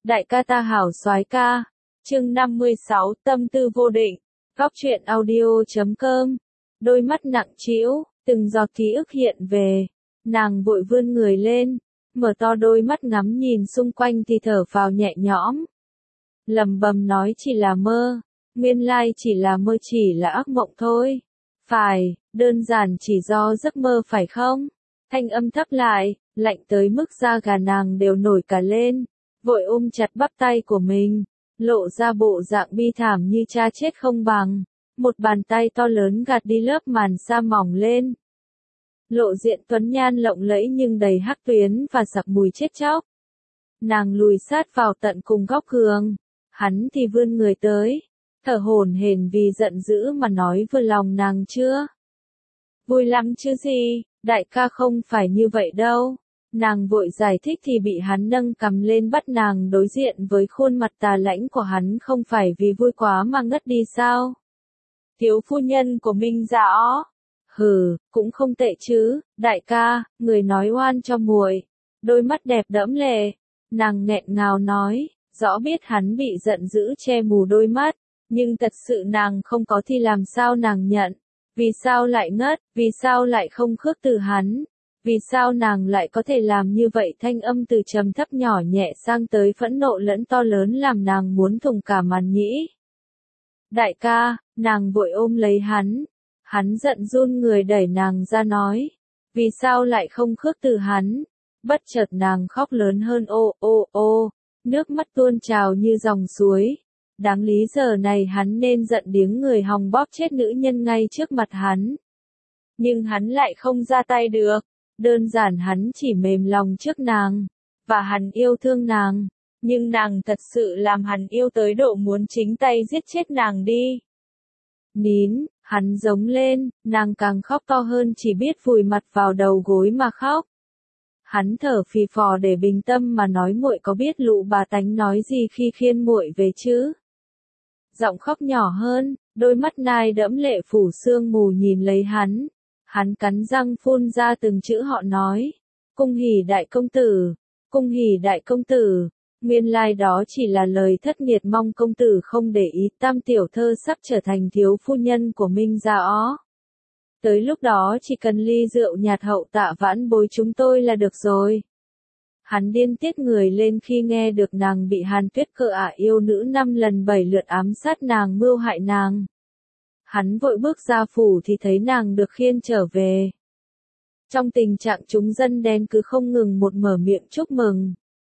Đại ca ta hảo soái ca. Chương 56, tâm tư vô định. Góc truyện audio.com. Đôi mắt nặng trĩu, từng giọt ký ức hiện về. Nàng vội vươn người lên, mở to đôi mắt ngắm nhìn xung quanh thì thở phào nhẹ nhõm. Lẩm bẩm nói chỉ là mơ, nguyên lai chỉ là mơ, chỉ là ác mộng thôi. Phải, đơn giản chỉ do giấc mơ phải không? Thanh âm thấp lại, lạnh tới mức da gà nàng đều nổi cả lên, vội ôm chặt bắp tay của mình, lộ ra bộ dạng bi thảm như cha chết không bằng. Một bàn tay to lớn gạt đi lớp màn sa mỏng lên. Lộ diện tuấn nhan lộng lẫy nhưng đầy hắc tuyến và sặc mùi chết chóc. Nàng lùi sát vào tận cùng góc giường, hắn thì vươn người tới, thở hổn hển vì giận dữ mà nói vừa lòng nàng chưa? Vui lắm chứ gì, đại ca không phải như vậy đâu. Nàng vội giải thích thì bị hắn nâng cằm lên bắt nàng đối diện với khuôn mặt tà lãnh của hắn. Không phải vì vui quá mà ngất đi sao? Thiếu phu nhân của Minh Dõ. Hừ, cũng không tệ chứ, đại ca, người nói oan cho muội. Đôi mắt đẹp đẫm lệ, nàng nghẹn ngào nói, rõ biết hắn bị giận dữ che mù đôi mắt, nhưng thật sự nàng không có thì làm sao nàng nhận. Vì sao lại ngất, vì sao lại không khước từ hắn, vì sao nàng lại có thể làm như vậy? Thanh âm từ trầm thấp nhỏ nhẹ sang tới phẫn nộ lẫn to lớn làm nàng muốn thủng cả màn nhĩ. Đại ca, nàng vội ôm lấy hắn giận run người đẩy nàng ra nói, vì sao lại không khước từ hắn? Bất chợt nàng khóc lớn hơn, ô, nước mắt tuôn trào như dòng suối. Đáng lý giờ này hắn nên giận điếng người hòng bóp chết nữ nhân ngay trước mặt hắn. Nhưng hắn lại không ra tay được, đơn giản hắn chỉ mềm lòng trước nàng, và hắn yêu thương nàng, nhưng nàng thật sự làm hắn yêu tới độ muốn chính tay giết chết nàng đi. Nín, hắn giống lên, nàng càng khóc to hơn, chỉ biết vùi mặt vào đầu gối mà khóc. Hắn thở phì phò để bình tâm mà nói, muội có biết lụ bà tánh nói gì khi khiêng muội về chứ? Giọng khóc nhỏ hơn, đôi mắt nai đẫm lệ phủ sương mù nhìn lấy hắn. Hắn cắn răng phun ra từng chữ họ nói. Cung hỉ đại công tử, cung hỉ đại công tử. Nguyên lai đó chỉ là lời thất nghiệt, mong công tử không để ý. Tam tiểu thơ sắp trở thành thiếu phu nhân của Minh Dõ. Tới lúc đó chỉ cần ly rượu nhạt hậu tạ vãn bối chúng tôi là được rồi. Hắn điên tiết người lên khi nghe được nàng bị Hàn Tuyết Cơ yêu nữ 5 lần 7 lượt ám sát nàng, mưu hại nàng. Hắn vội bước ra phủ thì thấy nàng được khiêng trở về. Trong tình trạng chúng dân đen cứ không ngừng, một mở miệng chúc mừng,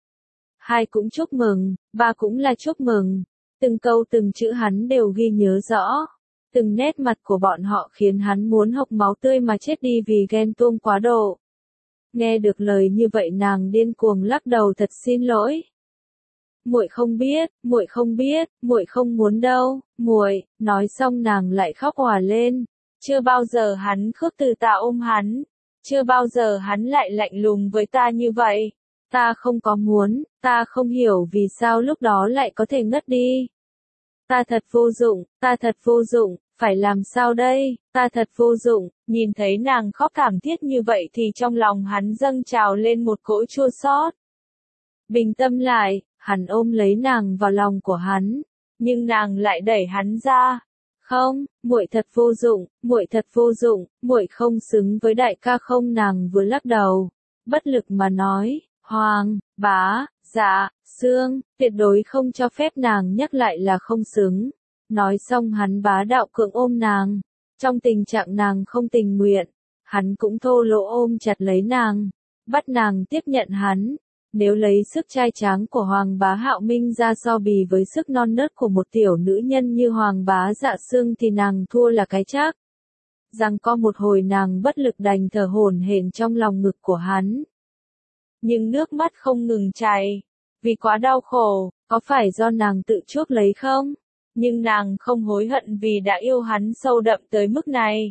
hai cũng chúc mừng, ba cũng là chúc mừng. Từng câu từng chữ hắn đều ghi nhớ rõ. Từng nét mặt của bọn họ khiến hắn muốn hộc máu tươi mà chết đi vì ghen tuông quá độ. Nghe được lời như vậy nàng điên cuồng lắc đầu, thật xin lỗi. Muội không biết, muội không biết, muội không muốn đâu, muội. Nói xong nàng lại khóc òa lên. Chưa bao giờ hắn khước từ ta ôm hắn, chưa bao giờ hắn lại lạnh lùng với ta như vậy. Ta không có muốn, ta không hiểu vì sao lúc đó lại có thể ngất đi. Ta thật vô dụng, ta thật vô dụng, phải làm sao đây, ta thật vô dụng. Nhìn thấy nàng khóc thảm thiết như vậy thì trong lòng hắn dâng trào lên một cỗ chua xót. Bình tâm lại, hắn ôm lấy nàng vào lòng của hắn, nhưng nàng lại đẩy hắn ra. Không, muội thật vô dụng, muội thật vô dụng, muội không xứng với đại ca. Không, nàng vừa lắc đầu, bất lực mà nói, Hoàng, bá, dạ, Sương, tuyệt đối không cho phép nàng nhắc lại là không xứng. Nói xong hắn bá đạo cưỡng ôm nàng. Trong tình trạng nàng không tình nguyện, hắn cũng thô lỗ ôm chặt lấy nàng, bắt nàng tiếp nhận hắn. Nếu lấy sức trai tráng của Hoàng bá Hạo Minh ra so bì với sức non nớt của một tiểu nữ nhân như Hoàng bá Dạ Sương thì nàng thua là cái chắc. Rằng có một hồi nàng bất lực đành thở hổn hển trong lòng ngực của hắn. Nhưng nước mắt không ngừng chảy, vì quá đau khổ. Có phải do nàng tự chuốc lấy không? Nhưng nàng không hối hận vì đã yêu hắn sâu đậm tới mức này.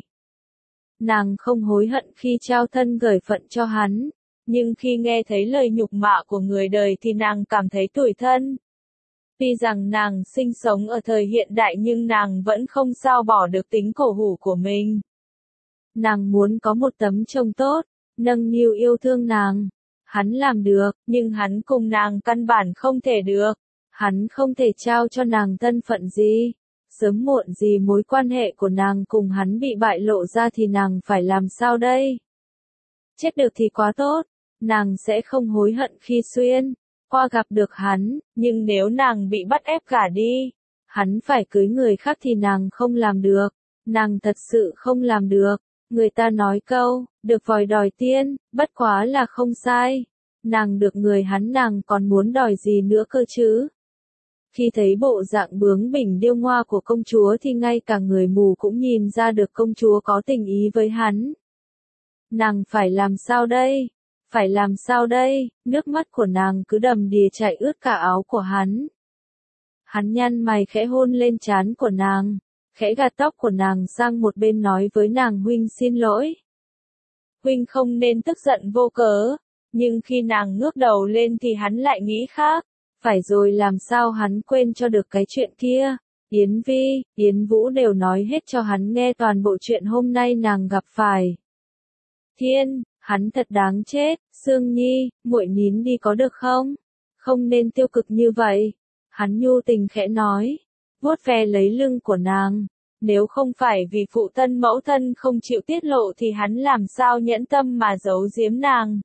Nàng không hối hận khi trao thân gởi phận cho hắn, nhưng khi nghe thấy lời nhục mạ của người đời thì nàng cảm thấy tủi thân. Tuy rằng nàng sinh sống ở thời hiện đại nhưng nàng vẫn không sao bỏ được tính cổ hủ của mình. Nàng muốn có một tấm chồng tốt, nâng niu yêu thương nàng. Hắn làm được, nhưng hắn cùng nàng căn bản không thể được. Hắn không thể trao cho nàng thân phận gì. Sớm muộn gì mối quan hệ của nàng cùng hắn bị bại lộ ra thì nàng phải làm sao đây? Chết được thì quá tốt, nàng sẽ không hối hận khi xuyên qua gặp được hắn, nhưng nếu nàng bị bắt ép gả đi, hắn phải cưới người khác thì nàng không làm được. Nàng thật sự không làm được. Người ta nói câu, được vòi đòi tiên, bất quá là không sai. Nàng được người hắn nàng còn muốn đòi gì nữa cơ chứ? Khi thấy bộ dạng bướng bỉnh điêu ngoa của công chúa thì ngay cả người mù cũng nhìn ra được công chúa có tình ý với hắn. Nàng phải làm sao đây? Phải làm sao đây? Nước mắt của nàng cứ đầm đìa chảy ướt cả áo của hắn. Hắn nhăn mày khẽ hôn lên trán của nàng, khẽ gạt tóc của nàng sang một bên nói với nàng huynh xin lỗi. Huynh không nên tức giận vô cớ, nhưng khi nàng ngước đầu lên thì hắn lại nghĩ khác. Phải rồi làm sao hắn quên cho được cái chuyện kia. Yến Vi, Yến Vũ đều nói hết cho hắn nghe toàn bộ chuyện hôm nay nàng gặp phải. Thiên, hắn thật đáng chết. Sương Nhi, muội nín đi có được không? Không nên tiêu cực như vậy. Hắn nhu tình khẽ nói, vuốt ve lấy lưng của nàng. Nếu không phải vì phụ thân mẫu thân không chịu tiết lộ thì hắn làm sao nhẫn tâm mà giấu giếm nàng.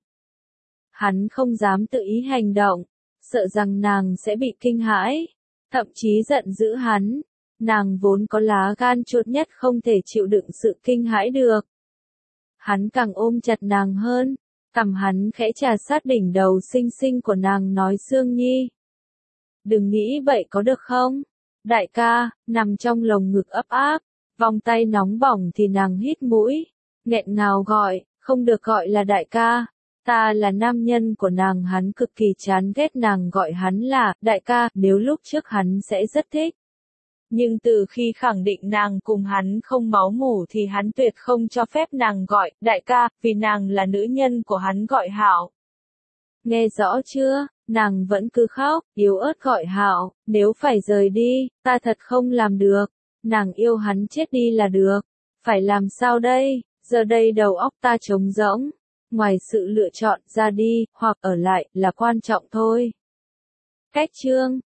Hắn không dám tự ý hành động, sợ rằng nàng sẽ bị kinh hãi, thậm chí giận dữ hắn. Nàng vốn có lá gan chuột nhất không thể chịu đựng sự kinh hãi được. Hắn càng ôm chặt nàng hơn, cằm hắn khẽ chà sát đỉnh đầu xinh xinh của nàng nói Sương Nhi. Đừng nghĩ vậy có được không? Đại ca, nằm trong lồng ngực ấp áp, vòng tay nóng bỏng thì nàng hít mũi, nghẹn ngào gọi, không được gọi là đại ca. Ta là nam nhân của nàng. Hắn cực kỳ chán ghét nàng gọi hắn là đại ca, nếu lúc trước hắn sẽ rất thích. Nhưng từ khi khẳng định nàng cùng hắn không máu mủ thì hắn tuyệt không cho phép nàng gọi đại ca, vì nàng là nữ nhân của hắn gọi Hạo. Nghe rõ chưa? Nàng vẫn cứ khóc, yếu ớt gọi Hạo, nếu phải rời đi, ta thật không làm được. Nàng yêu hắn chết đi là được. Phải làm sao đây? Giờ đây đầu óc ta trống rỗng. Ngoài sự lựa chọn ra đi, hoặc ở lại, là quan trọng thôi. Cách chương